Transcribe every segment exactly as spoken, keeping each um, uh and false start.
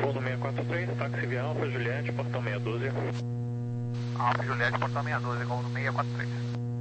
Fundo seis quatro três, táxi via Alfa Juliette, portão meia dúzia. Alfa Juliette, portão meia dúzia, com seis quatro três.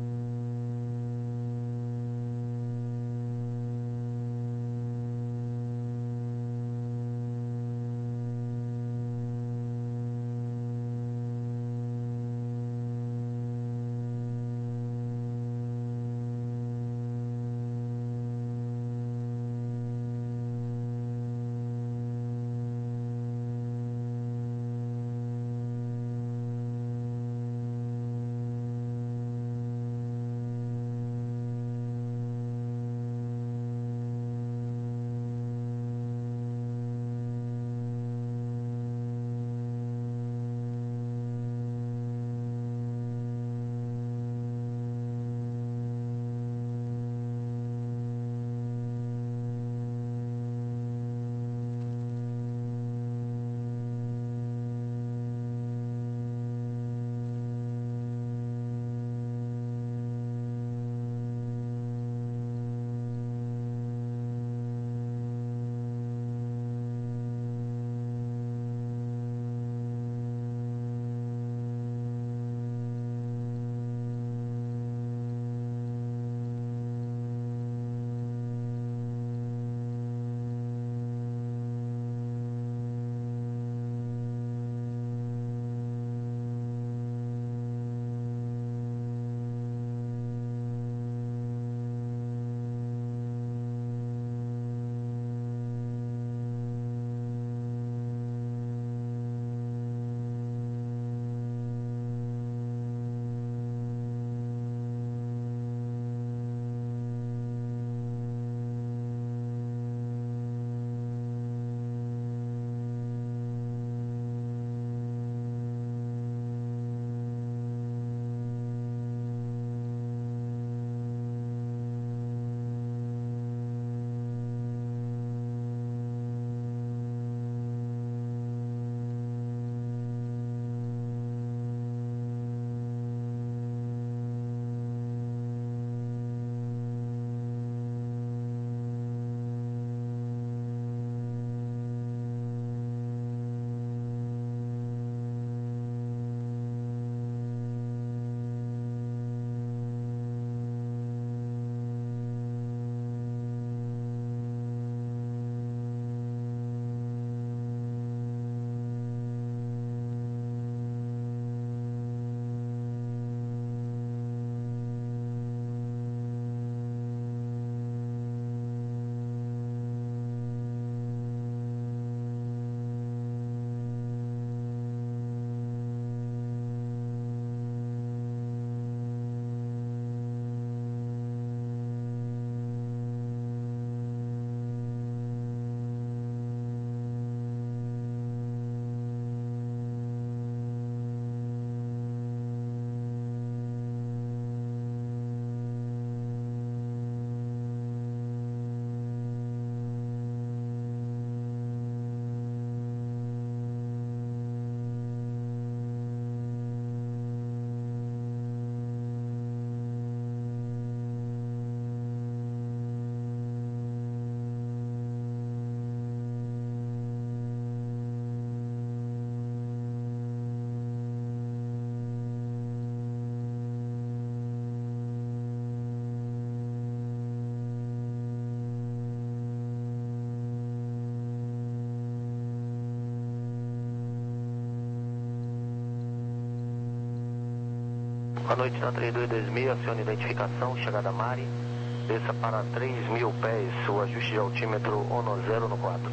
Boa noite, na três dois dois mil, acione identificação, chegada Mari, desça para três mil pés, o ajuste de altímetro ONO zero no quatro.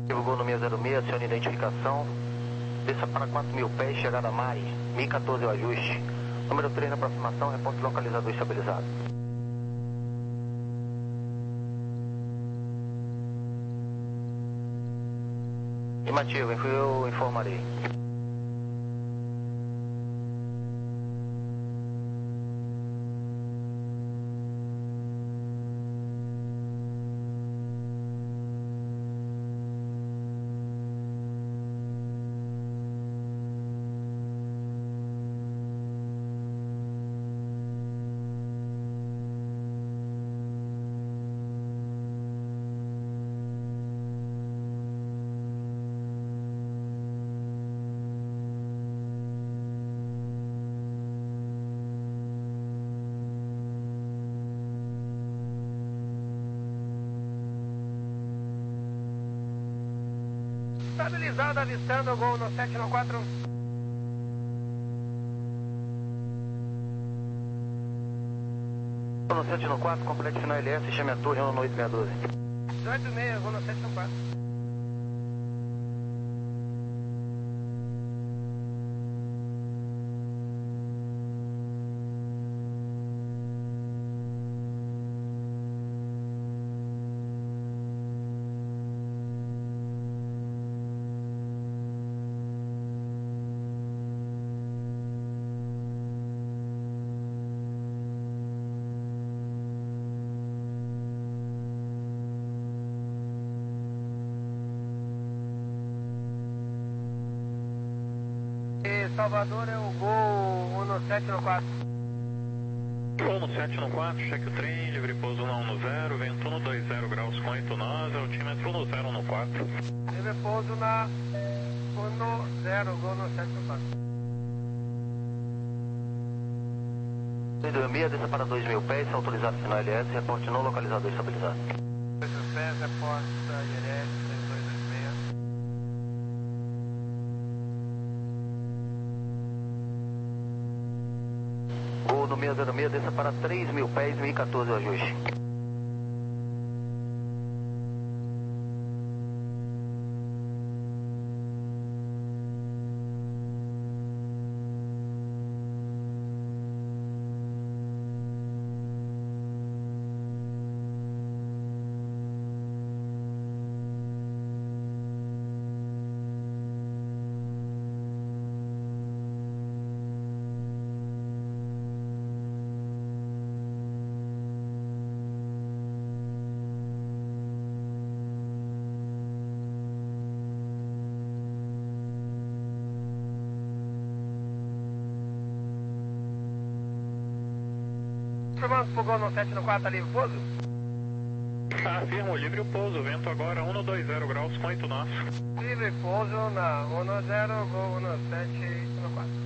Gol no seis zero seis, acione identificação. Desça para quatro mil pés, chegada a Mari. mil e quatorze o ajuste. Número três na aproximação, reporte localizador estabilizado. Afirmativo, eu informarei. Estabilizado, avistando o gol no sete no quatro. No sete no quatro, complete final L S, chame a torre no oito seis um dois. dezoito e meia, gol no sete no quatro. Salvador é o gol um no sete no quatro. Gol no sete no quatro, cheque o trem, livre pouso na um no zero, vento no dois zero graus com oito nós, altímetro no zero no quatro. Livre pouso na um no zero, gol no sete no quatro. dois dois seis, desça para dois mil pés, autorizado final L S, reporte no localizador estabilizado. dois mil pés, reporte da I R S, dois dois dois seis. Gol no seis zero seis, desça para três mil pés, mil e quatorze o ajuste. Formando pro gol no sete no quatro, livre pouso? Afirmo, livre o pouso, vento agora um no dois zero graus com oito nós. Livre pouso na um no zero, gol no sete no quatro.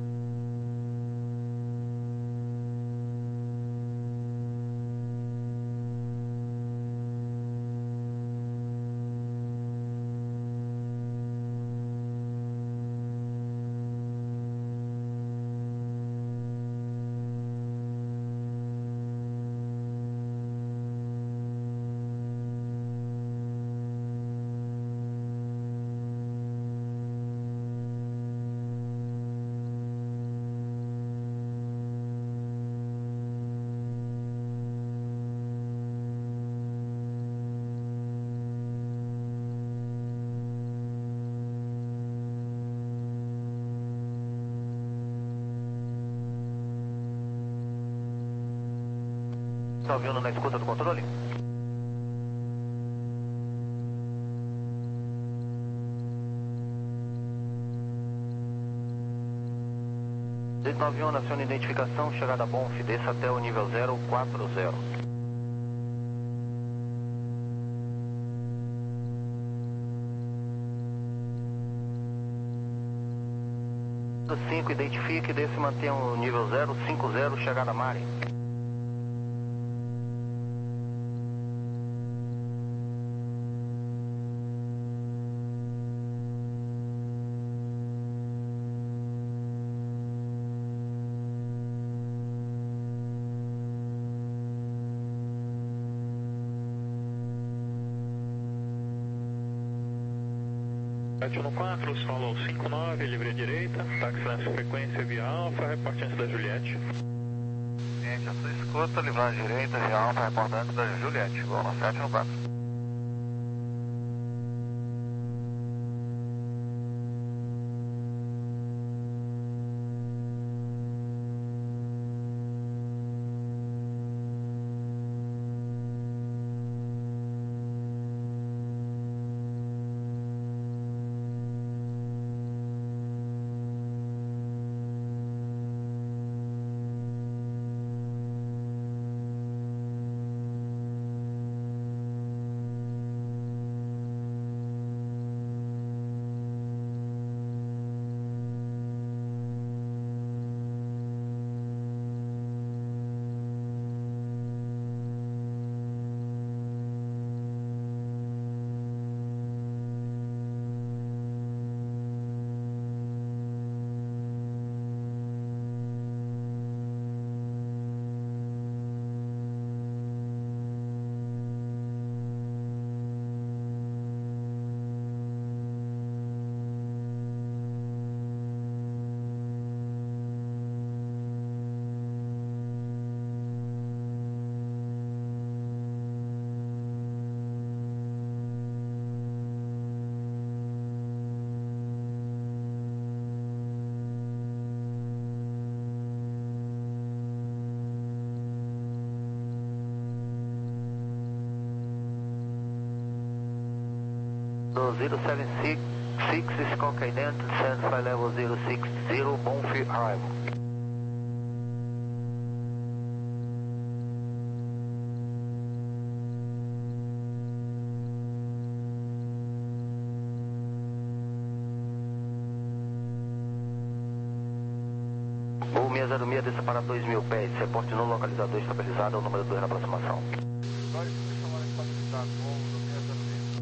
Está ouvindo na escuta do controle? dois nove um, acione identificação, chegada a Bonf, desça até o nível zero quatro zero. cinco, identifique, desça e mantenha o nível zero cinco zero, chegada a Mari. sete um quatro, solo cinco nove, livre à direita, táxi nessa frequência via Alfa, reportante da Juliette. Gente, eu sou escuta, livrando à direita, via Alfa, reportante da Juliette, vou no sete um quatro. zero seven six six Skunk Identity, send flight level zero six zero, Bonfield arrival. Voo seis zero seis, desça para dois mil pés, reporte no localizador estabilizado, é o número dois na aproximação. Agora que vocês chamaram estabilizado, voo do seis zero seis.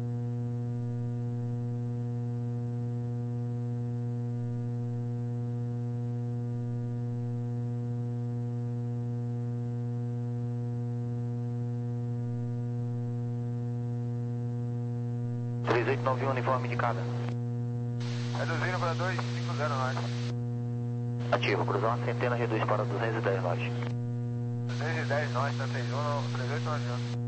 três oito nove um, uniforme indicada. Reduzindo para dois cinco zero nós. Ativo, cruzar uma centena, reduz para duzentos e dez nós. duzentos e dez nós, três um, três oito nove um.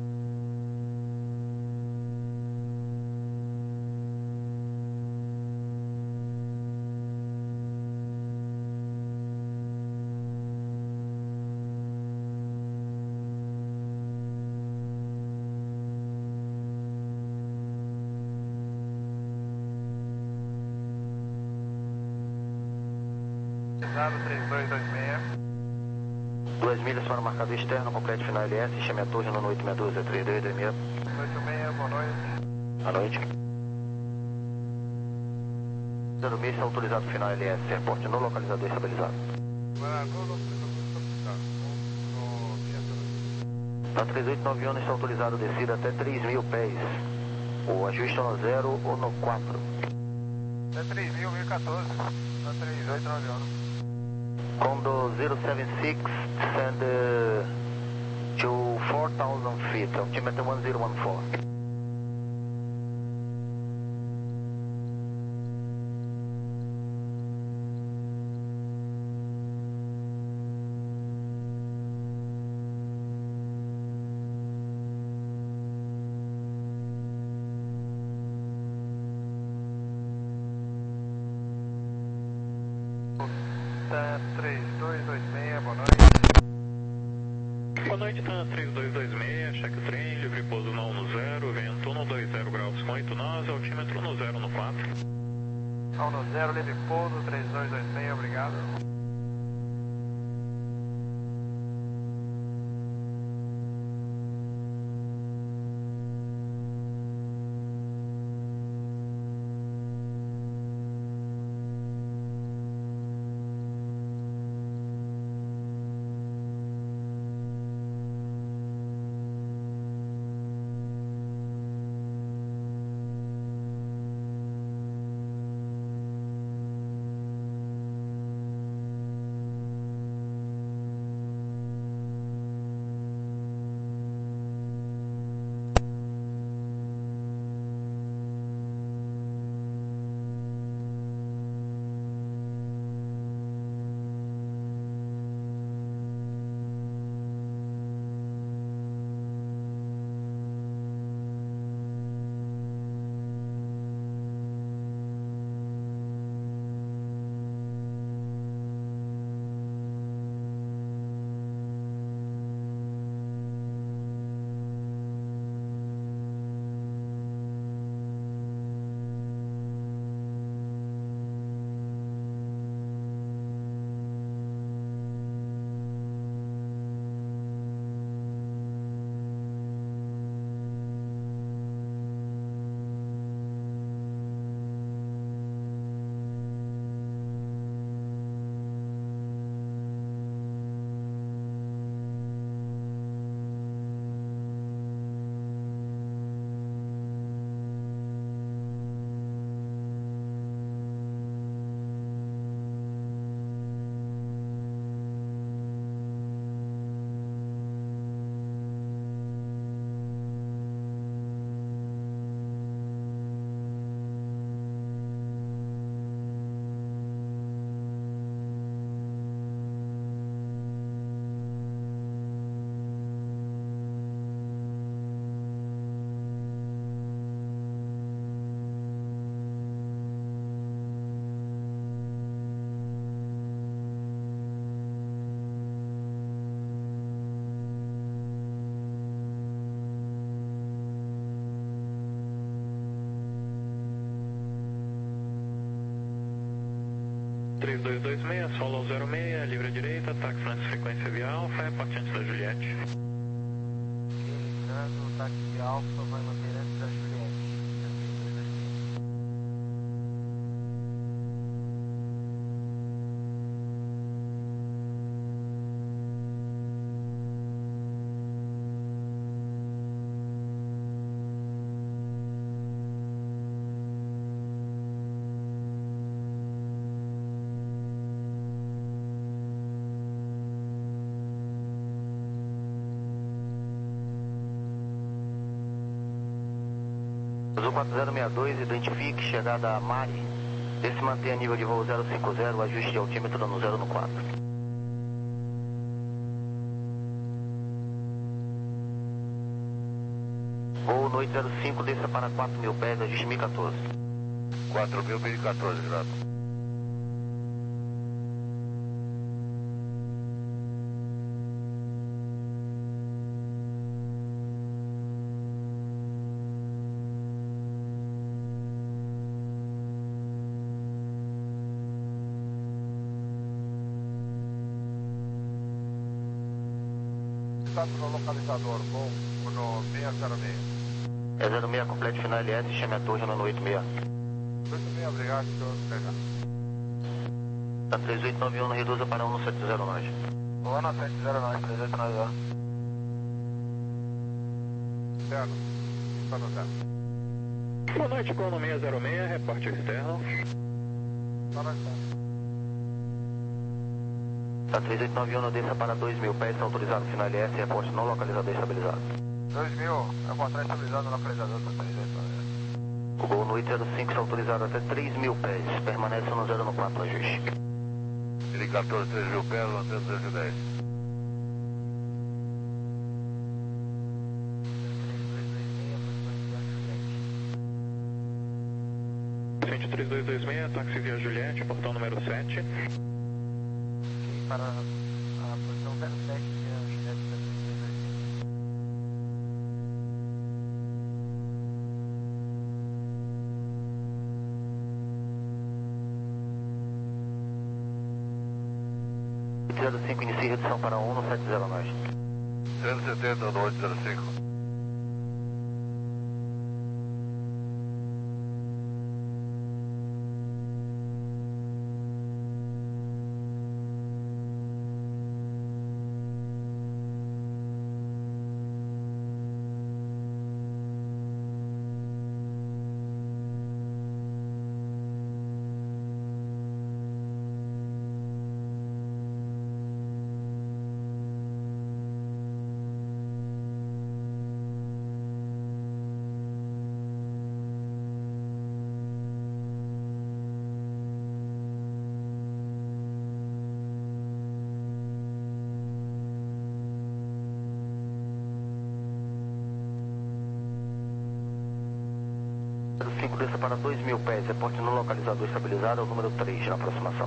três dois dois seis. Duas milhas para o marcador externo, complete final L S, chame a torre no oito seis dois, três dois dois seis. oito seis, boa noite. Boa noite. zero seis, está autorizado final L S, reporte no localizador estabilizado. Na três oito nove um está autorizado descida até três mil pés. O ajuste no zero ou no quatro. É três mil, mil e quatorze. Na três oito nove um. Condo zero seven six, send uh, to four thousand feet, altimeter one zero one four. três dois dois seis, boa noite. Boa noite, TAM três dois dois seis, cheque o trem, livre pouso no um no zero, vento no dois zero graus com oito nós, altímetro no zero no quatro. um no zero, livre pouso, três dois dois seis, obrigado. três dois dois seis, solo ao zero seis, livre à direita, táxi na frequência via Alfa, reporte antes da Juliette. Entrando, o táxi de Alfa vai manter antes da Juliette. Azul quatro zero seis dois, identifique chegada a Mari. Esse mantenha nível de voo zero cinco zero, ajuste de altímetro no zero no quatro. Voo noite zero cinco, desça para quatro mil pés, ajuste mil e quatorze. quatro mil e quatorze graus. Status no localizador, bom, no seis zero seis. É zero seis, complete final L S, chame a torre no oito seis. oito seis, obrigado, senhor. Pegar. Tá três oito nove um, reduza para um sete zero nove. um sete zero nove, três oito nove um. Externo, está no zero. Boa noite, Cono seis zero seis, reporte externo. Está no externo. Tá três oito nove um, desça para dois mil pés, autorizado final L S, reporte não localizador estabilizado. dois mil, é contrato estabilizado no localizador para três oito nove um. O gol no oito zero cinco está autorizado até três mil pés, permanece no zero no quatro, ajuste. Ele quatorze, três mil pés, mantendo duzentos e dez. três dois dois seis, táxi via Juliette, portão número sete. Para a posição zero sete, que é a Juliette da três dois dois seis. zero cinco, inicie redução para um no sete zero nove. cento e setenta no oito zero cinco. zero cinco, desça para dois mil pés, reporte no localizador estabilizado, é o número três na aproximação.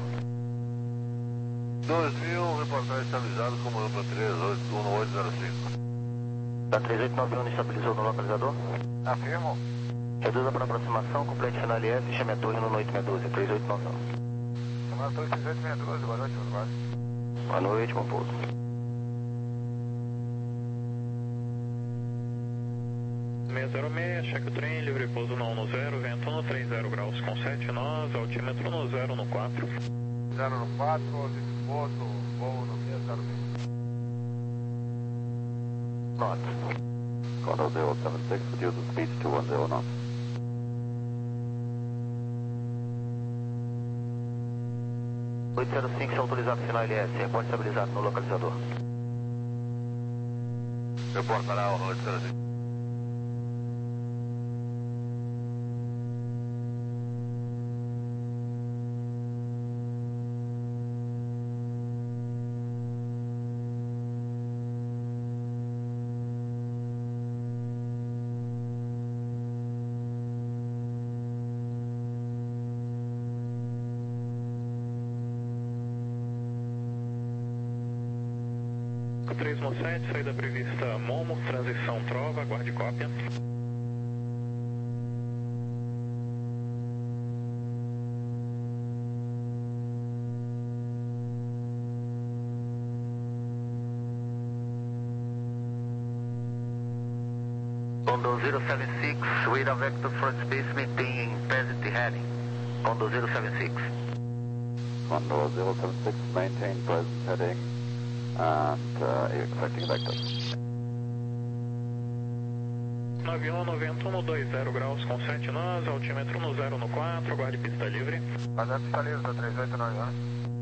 dois mil, reportagem estabilizado como número três, um no oito zero cinco. Da três oito nove um, estabilizou no localizador? Afirmo. Reduza para aproximação, complete final L S, chame a torre no oito seis um dois, três oito nove um. Chamada torre três oito seis dois, boa noite, Uruguai. Boa noite, bom pouso. seis zero seis, cheque o trem, livre pouso no um no zero, vento no trinta graus com sete nós, altímetro no zero no quatro. zero no quatro, disposto, voo no seis zero seis. Nota. Condor zero seven six, reduce the speed to one zero knots. oito zero cinco, está autorizado final L S, reporte estabilizado no localizador. Reportará o oito zero cinco. três no sete, saída prevista Momo, transição Trova, aguarde cópia. Condor zero seven six, radar vector front space maintain present heading. Condor zero seven six. Condor zero seven six, maintain present heading and uh, expecting vector. nove um, vento um dois zero graus com sete nós, altímetro no zero no quatro, aguarde pista livre. Aguarde pista livre, da três oito nove um.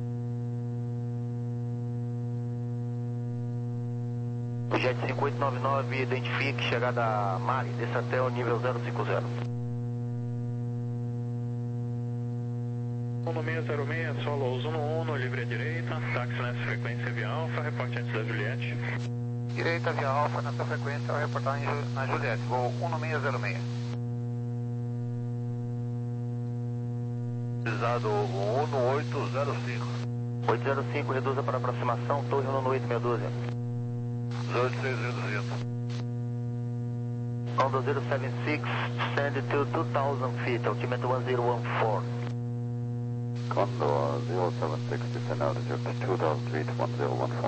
O Jet cinco oito nove nove, identifique chegada a Mari, desça até o nível zero cinco zero. Uno seis zero seis, solo uso no um, livre à direita, táxi nessa frequência via Alfa, reporte antes da Juliette. Direita via Alfa, nessa frequência, ao reportar em, na Juliette, voo um seis zero seis. Utilizado um oito zero cinco. oito zero cinco, reduza para aproximação, torre um oito meia dúzia. oito seis reduzido. Condor zero seven six, send to two thousand feet, altimeter one zero one four. Condor zero seven six, descend altitude two thousand feet, one zero one four.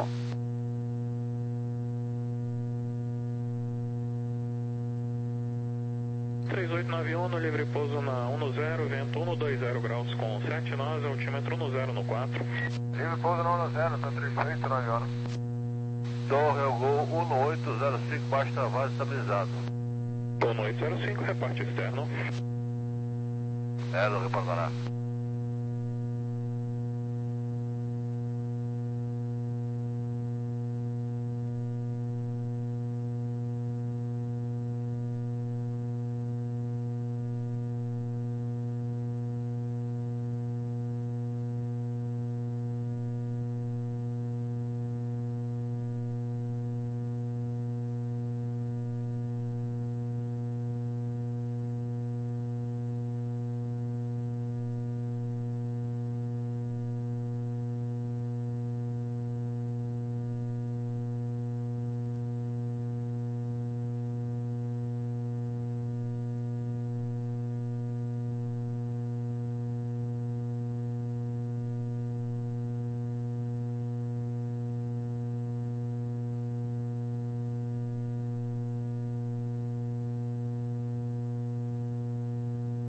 três oito nove um, no livre pouso na um zero, vento um dois zero graus com sete nós, altímetro no zero no quatro. Livre pouso no um zero, tá três oito nove um. Torre ao gol um oito zero cinco, baixo travado estabilizado. um oito zero cinco, reporte externo. É, não reportará.